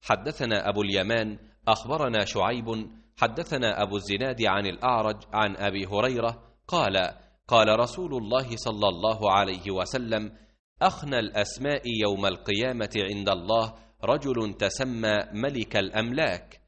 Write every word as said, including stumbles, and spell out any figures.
حدثنا أبو اليمان أخبرنا شعيب حدثنا أبو الزناد عن الأعرج عن أبي هريرة قال قال رسول الله صلى الله عليه وسلم: أخنى الأسماء يوم القيامة عند الله رجل تسمى ملك الأملاك،